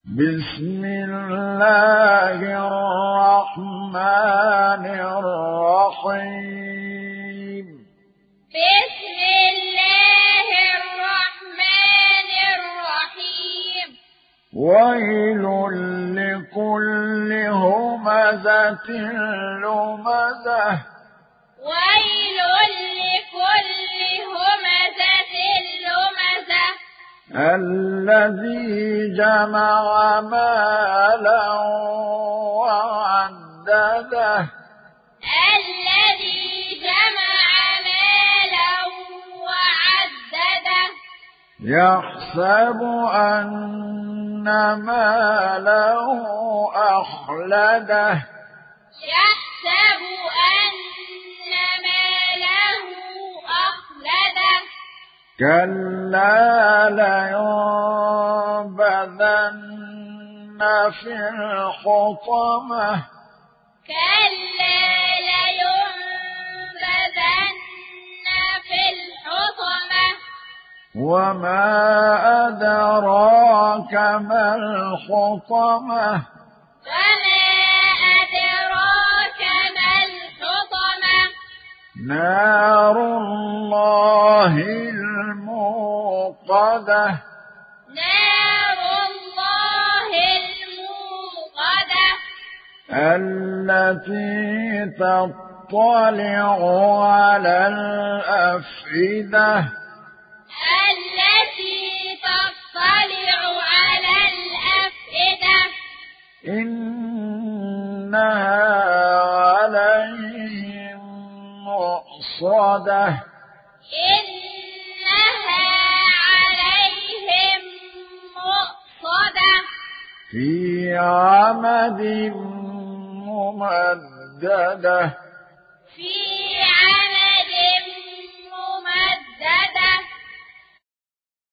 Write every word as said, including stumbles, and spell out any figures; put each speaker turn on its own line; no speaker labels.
بسم الله الرحمن الرحيم
بسم الله الرحمن الرحيم
ويل لكل همزة لمزة
ويل لكل همزة لمزة
الذي جمع مالا وعدده
الذي جمع مالا وعدده
يحسب أن ماله أخلده
يحسب أن ماله أخلده
كلا لينبذن في الحطمة
كلا لينبذن في الحطمة
وما أدراك ما الحطمة
وما أدراك ما الحطمة
نار الله الموقدة
نار الله الموقدة
التي تطلع على الأفئدة
التي تطلع على الأفئدة
إنها عليهم مؤصدة
إنها عليهم مؤصدة
في عمد ممددة
في